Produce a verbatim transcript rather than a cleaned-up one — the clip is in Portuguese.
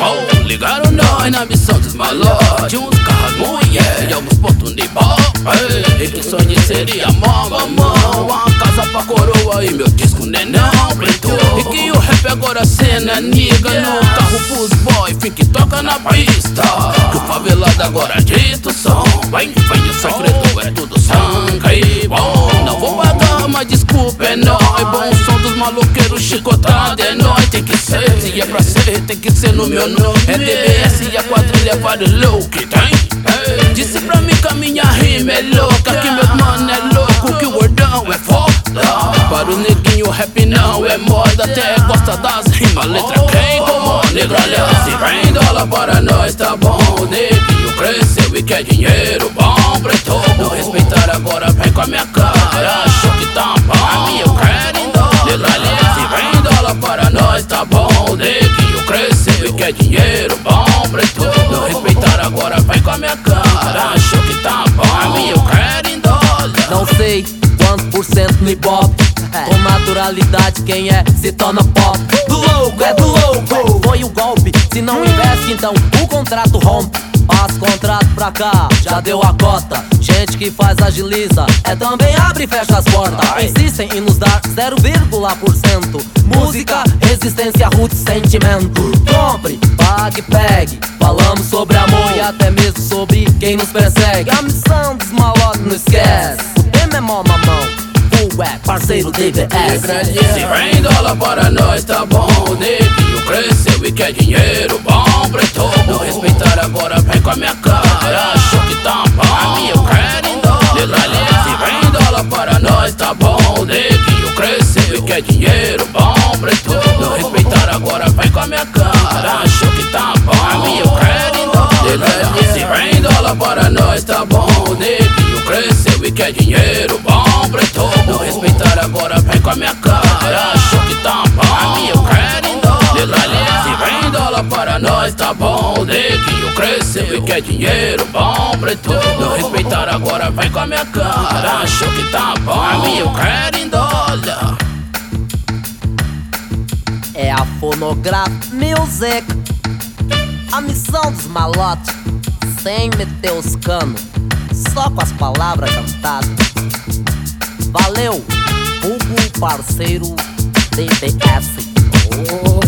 bom. Ligaram nós na missão dos malotes. Tinha uns carros, mulher e alguns pontos de bom. E que sonho seria mó, mamão. Uma casa pra coroa e meu disco nenão preto. E que o rap agora cena niga no carro pros boy, fica que toca na pista. Que o favelado agora dita o som. Vai, vai, o segredo é tudo sangue bom. Não vou pagar, mas desculpa, é nóis. Bom som dos maloqueiros, chicotado é nóis. Tem que ser, se é pra ser, tem que ser no meu nome. É D B S e a quadrilha vários loucos que tem. Hey. Disse pra mim que a minha rima é louca, que meus mano é louco, que o wordão é foda. Para o neguinho o rap não é moda, até gosta das rimas, letra quem como negralhão. Se vem dólar para nós tá bom, o neguinho cresceu e quer dinheiro bom, preto. Não respeitar agora vem com a minha cara, achou que tá bom, a minha eu quero em dólar, negralhão. Se vem dólar para nós tá bom, o neguinho cresceu e quer dinheiro bom, preto. Não respeitar agora vem com a minha cara, achou que tá bom, a minha eu quero em dólar. Não sei quantos por cento no ibope, com naturalidade quem é se torna pop. Do louco, é do louco, foi o golpe. Se não investe então o contrato rompe. Passa contrato pra cá, já deu a cota. Gente que faz agiliza, é também abre e fecha as portas. Insistem em nos dar zero vírgula por cento. Música, resistência, roots, sentimento. Compre, pague, pegue. Falamos sobre amor e até mesmo sobre quem nos persegue. A missão dos malotes não esquece. O tema é mó mamão, full é parceiro D B S. Se vem dólar para nós tá bom, o neguinho cresceu e quer dinheiro bom, preto. Não respeitar agora vem com a minha cara, achou que tá bom, a minha eu quero em dólar. Se vem dólar para nós tá bom, o neguinho cresceu e quer dinheiro bom, preto. Não respeitar agora vem com a minha cara, achou que tá bom, a minha eu quero em dólar. Se vem dólar para nós tá bom, o neguinho cresceu e quer dinheiro bom, preto. Não respeitar agora vem com a minha cara, achou que tá bom, a minha eu quero em dólar. Se vem dólar para nós tá bom, o neguinho cresceu e quer dinheiro bom, preto. Não respeitar agora vem com a minha cara, achou que tá bom, a minha eu quero em dólar. É a Fonograph Music, a missão dos malotes, sem meter os canos, só com as palavras cantadas. Valeu, Hugo parceiro D B S. Oh.